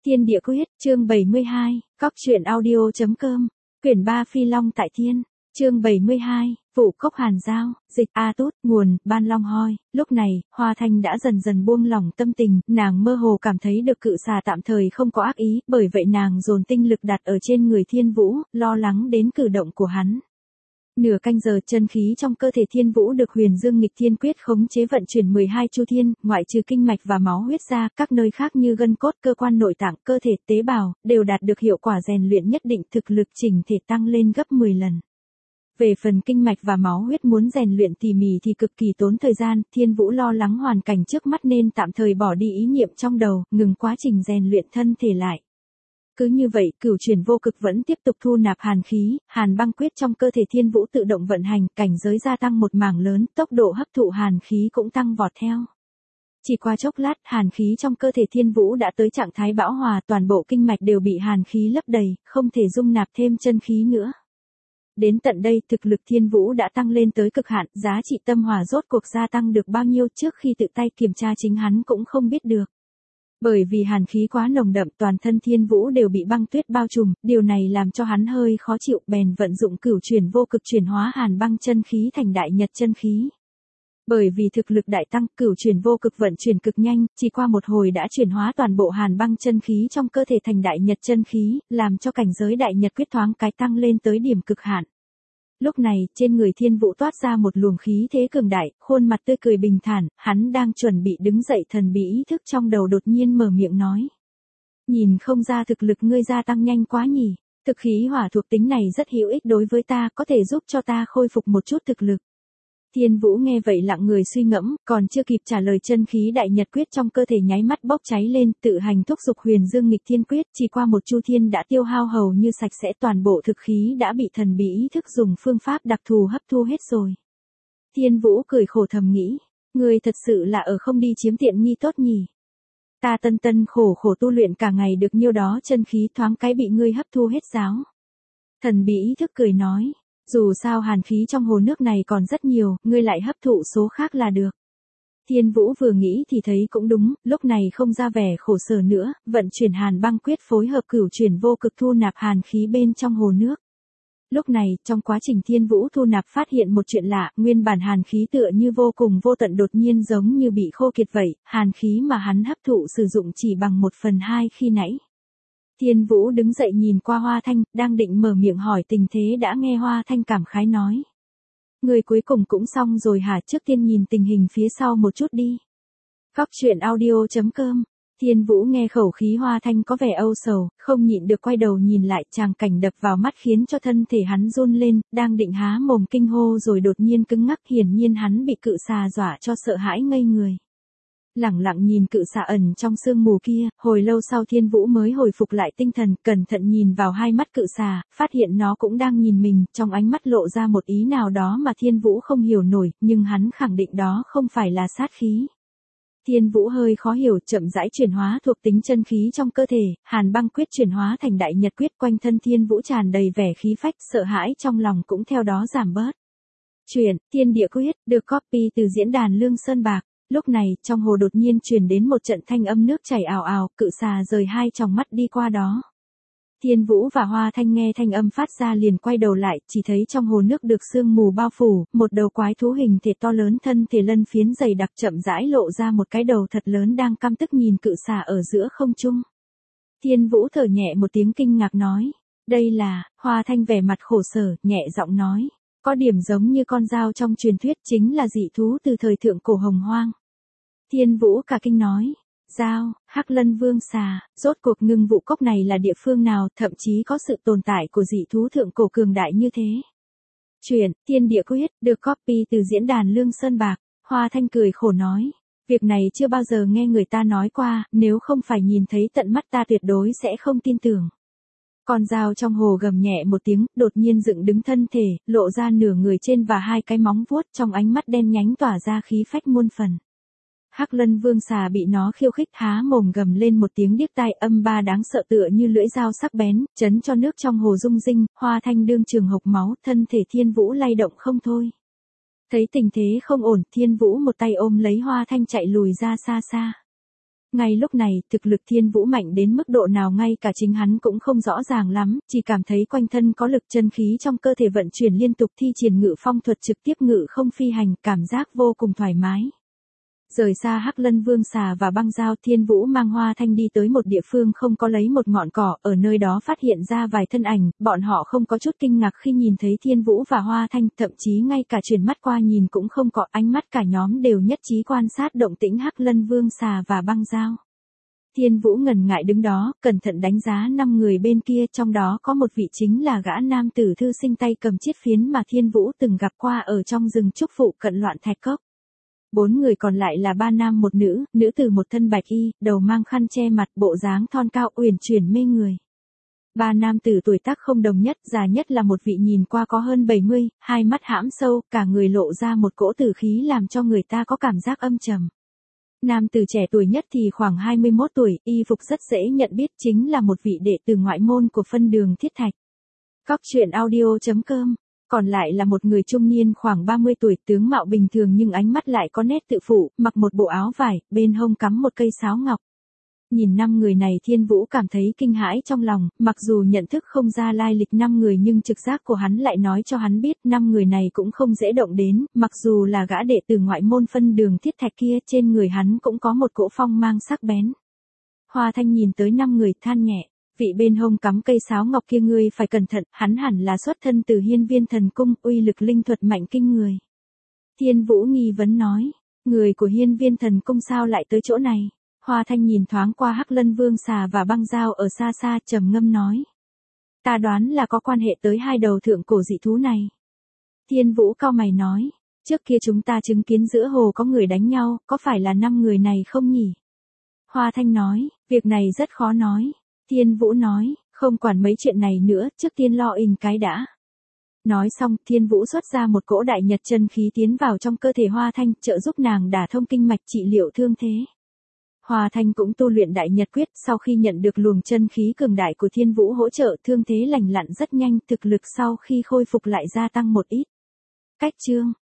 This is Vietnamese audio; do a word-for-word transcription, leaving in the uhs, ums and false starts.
Thiên địa quyết, chương bảy mươi hai, cóc truyện audio.com, quyển ba Phi Long tại thiên, chương bảy mươi hai, vụ cốc hàn giao, dịch A Tút, nguồn, Ban Long Hoi. Lúc này, Hoa Thanh đã dần dần buông lỏng tâm tình, nàng mơ hồ cảm thấy được cự xà tạm thời không có ác ý, bởi vậy nàng dồn tinh lực đặt ở trên người Thiên Vũ, lo lắng đến cử động của hắn. Nửa canh giờ, chân khí trong cơ thể Thiên Vũ được Huyền Dương Nghịch Thiên Quyết khống chế vận chuyển mười hai chu thiên, ngoại trừ kinh mạch và máu huyết ra, các nơi khác như gân cốt, cơ quan nội tạng, cơ thể, tế bào, đều đạt được hiệu quả rèn luyện nhất định, thực lực chỉnh thể tăng lên gấp mười lần. Về phần kinh mạch và máu huyết muốn rèn luyện tỉ mỉ thì cực kỳ tốn thời gian, Thiên Vũ lo lắng hoàn cảnh trước mắt nên tạm thời bỏ đi ý niệm trong đầu, ngừng quá trình rèn luyện thân thể lại. Cứ như vậy, cửu chuyển vô cực vẫn tiếp tục thu nạp hàn khí, hàn băng quyết trong cơ thể Thiên Vũ tự động vận hành, cảnh giới gia tăng một mảng lớn, tốc độ hấp thụ hàn khí cũng tăng vọt theo. Chỉ qua chốc lát, hàn khí trong cơ thể Thiên Vũ đã tới trạng thái bão hòa, toàn bộ kinh mạch đều bị hàn khí lấp đầy, không thể dung nạp thêm chân khí nữa. Đến tận đây, thực lực Thiên Vũ đã tăng lên tới cực hạn, giá trị tâm hỏa rốt cuộc gia tăng được bao nhiêu trước khi tự tay kiểm tra chính hắn cũng không biết được. Bởi vì hàn khí quá nồng đậm, toàn thân Thiên Vũ đều bị băng tuyết bao trùm, điều này làm cho hắn hơi khó chịu, bèn vận dụng cửu chuyển vô cực chuyển hóa hàn băng chân khí thành đại nhật chân khí. Bởi vì thực lực đại tăng, cửu chuyển vô cực vận chuyển cực nhanh, chỉ qua một hồi đã chuyển hóa toàn bộ hàn băng chân khí trong cơ thể thành đại nhật chân khí, làm cho cảnh giới đại nhật quyết thoáng cái tăng lên tới điểm cực hạn. Lúc này, trên người Thiên Vũ toát ra một luồng khí thế cường đại, khuôn mặt tươi cười bình thản, hắn đang chuẩn bị đứng dậy, thần bí ý thức trong đầu đột nhiên mở miệng nói. Nhìn không ra thực lực ngươi gia tăng nhanh quá nhỉ, thực khí hỏa thuộc tính này rất hữu ích đối với ta, có thể giúp cho ta khôi phục một chút thực lực. Thiên Vũ nghe vậy lặng người suy ngẫm, còn chưa kịp trả lời chân khí đại nhật quyết trong cơ thể nháy mắt bốc cháy lên, tự hành thúc giục Huyền Dương Nghịch Thiên Quyết, chỉ qua một chu thiên đã tiêu hao hầu như sạch sẽ, toàn bộ thực khí đã bị thần bí ý thức dùng phương pháp đặc thù hấp thu hết rồi. Thiên Vũ cười khổ thầm nghĩ, ngươi thật sự là ở không đi chiếm tiện nghi tốt nhỉ. Ta tân tân khổ khổ tu luyện cả ngày được nhiêu đó chân khí thoáng cái bị ngươi hấp thu hết giáo. Thần bí ý thức cười nói. Dù sao hàn khí trong hồ nước này còn rất nhiều, ngươi lại hấp thụ số khác là được. Thiên Vũ vừa nghĩ thì thấy cũng đúng, lúc này không ra vẻ khổ sở nữa, vận chuyển hàn băng quyết phối hợp cửu chuyển vô cực thu nạp hàn khí bên trong hồ nước. Lúc này, trong quá trình Thiên Vũ thu nạp phát hiện một chuyện lạ, nguyên bản hàn khí tựa như vô cùng vô tận đột nhiên giống như bị khô kiệt vậy, hàn khí mà hắn hấp thụ sử dụng chỉ bằng một phần hai khi nãy. Thiên Vũ đứng dậy nhìn qua Hoa Thanh, đang định mở miệng hỏi tình thế đã nghe Hoa Thanh cảm khái nói. Người cuối cùng cũng xong rồi hả, trước tiên nhìn tình hình phía sau một chút đi. Cóc truyện audio.com, Thiên Vũ nghe khẩu khí Hoa Thanh có vẻ âu sầu, không nhịn được quay đầu nhìn lại, tràng cảnh đập vào mắt khiến cho thân thể hắn run lên, đang định há mồm kinh hô rồi đột nhiên cứng ngắc, hiển nhiên hắn bị cự xà dọa cho sợ hãi ngây người. Lẳng lặng nhìn cự xà ẩn trong sương mù kia, hồi lâu sau Thiên Vũ mới hồi phục lại tinh thần, cẩn thận nhìn vào hai mắt cự xà, phát hiện nó cũng đang nhìn mình, trong ánh mắt lộ ra một ý nào đó mà Thiên Vũ không hiểu nổi, nhưng hắn khẳng định đó không phải là sát khí. Thiên Vũ hơi khó hiểu, chậm rãi chuyển hóa thuộc tính chân khí trong cơ thể, hàn băng quyết chuyển hóa thành đại nhật quyết, quanh thân Thiên Vũ tràn đầy vẻ khí phách, sợ hãi trong lòng cũng theo đó giảm bớt. Truyện Thiên Địa Quyết được copy từ diễn đàn Lương Sơn Bạc. Lúc này, trong hồ đột nhiên truyền đến một trận thanh âm nước chảy ào ào, cự xà rời hai tròng mắt đi qua đó. Thiên Vũ và Hoa Thanh nghe thanh âm phát ra liền quay đầu lại, chỉ thấy trong hồ nước được sương mù bao phủ, một đầu quái thú hình thể to lớn thân thể lân phiến dày đặc chậm rãi lộ ra một cái đầu thật lớn đang căm tức nhìn cự xà ở giữa không trung. Thiên Vũ thở nhẹ một tiếng kinh ngạc nói, đây là, Hoa Thanh vẻ mặt khổ sở, nhẹ giọng nói. Có điểm giống như con dao trong truyền thuyết, chính là dị thú từ thời thượng cổ hồng hoang. Thiên Vũ cả kinh nói, dao, Hắc Lân Vương xà, rốt cuộc ngưng vụ cốc này là địa phương nào, thậm chí có sự tồn tại của dị thú thượng cổ cường đại như thế. Truyện Thiên Địa Quyết được copy từ diễn đàn Lương Sơn Bạc. Hoa Thanh cười khổ nói, việc này chưa bao giờ nghe người ta nói qua, nếu không phải nhìn thấy tận mắt ta tuyệt đối sẽ không tin tưởng. Con dao trong hồ gầm nhẹ một tiếng, đột nhiên dựng đứng thân thể, lộ ra nửa người trên và hai cái móng vuốt, trong ánh mắt đen nhánh tỏa ra khí phách muôn phần. Hắc Lân Vương xà bị nó khiêu khích há mồm gầm lên một tiếng điếc tai âm ba đáng sợ tựa như lưỡi dao sắc bén, chấn cho nước trong hồ rung rinh, Hoa Thanh đương trường hộc máu, thân thể Thiên Vũ lay động không thôi. Thấy tình thế không ổn, Thiên Vũ một tay ôm lấy Hoa Thanh chạy lùi ra xa xa. Ngay lúc này, thực lực Thiên Vũ mạnh đến mức độ nào ngay cả chính hắn cũng không rõ ràng lắm, chỉ cảm thấy quanh thân có lực chân khí trong cơ thể vận chuyển liên tục thi triển ngự phong thuật trực tiếp ngự không phi hành, cảm giác vô cùng thoải mái. Rời xa Hắc Lân Vương xà và băng dao, Thiên Vũ mang Hoa Thanh đi tới một địa phương không có lấy một ngọn cỏ, ở nơi đó phát hiện ra vài thân ảnh, bọn họ không có chút kinh ngạc khi nhìn thấy Thiên Vũ và Hoa Thanh, thậm chí ngay cả chuyển mắt qua nhìn cũng không có, ánh mắt cả nhóm đều nhất trí quan sát động tĩnh Hắc Lân Vương xà và băng dao. Thiên Vũ ngần ngại đứng đó, cẩn thận đánh giá năm người bên kia, trong đó có một vị chính là gã nam tử thư sinh tay cầm chiết phiến mà Thiên Vũ từng gặp qua ở trong rừng trúc phụ cận Loạn Thạch Cốc. Bốn người còn lại là ba nam một nữ, nữ tử một thân bạch y, đầu mang khăn che mặt, bộ dáng thon cao uyển chuyển mê người. Ba nam tử tuổi tác không đồng nhất, già nhất là một vị nhìn qua có hơn bảy mươi, hai mắt hãm sâu, cả người lộ ra một cỗ tử khí làm cho người ta có cảm giác âm trầm. Nam tử trẻ tuổi nhất thì khoảng hai mươi mốt tuổi, y phục rất dễ nhận biết, chính là một vị đệ tử ngoại môn của phân đường Thiết Thạch. Cóc truyện audio chấm com. Còn lại là một người trung niên khoảng ba mươi tuổi, tướng mạo bình thường nhưng ánh mắt lại có nét tự phụ, mặc một bộ áo vải, bên hông cắm một cây sáo ngọc. Nhìn năm người này Thiên Vũ cảm thấy kinh hãi trong lòng, mặc dù nhận thức không ra lai lịch năm người nhưng trực giác của hắn lại nói cho hắn biết năm người này cũng không dễ động đến, mặc dù là gã đệ tử ngoại môn phân đường Thiết Thạch kia, trên người hắn cũng có một cỗ phong mang sắc bén. Hoa Thanh nhìn tới năm người than nhẹ. Vị bên hông cắm cây sáo ngọc kia ngươi phải cẩn thận, hắn hẳn là xuất thân từ Hiên Viên Thần Cung, uy lực linh thuật mạnh kinh người. Thiên Vũ nghi vấn nói, người của Hiên Viên Thần Cung sao lại tới chỗ này? Hoa Thanh nhìn thoáng qua Hắc Lân Vương xà và băng dao ở xa xa, trầm ngâm nói. Ta đoán là có quan hệ tới hai đầu thượng cổ dị thú này. Thiên Vũ cau mày nói, trước kia chúng ta chứng kiến giữa hồ có người đánh nhau, có phải là năm người này không nhỉ? Hoa Thanh nói, việc này rất khó nói. Thiên Vũ nói, không quản mấy chuyện này nữa, trước tiên lo ình cái đã. Nói xong, Thiên Vũ xuất ra một cỗ đại nhật chân khí tiến vào trong cơ thể Hoa Thanh, trợ giúp nàng đả thông kinh mạch trị liệu thương thế. Hoa Thanh cũng tu luyện đại nhật quyết, sau khi nhận được luồng chân khí cường đại của Thiên Vũ hỗ trợ, thương thế lành lặn rất nhanh, thực lực sau khi khôi phục lại gia tăng một ít. Cách chương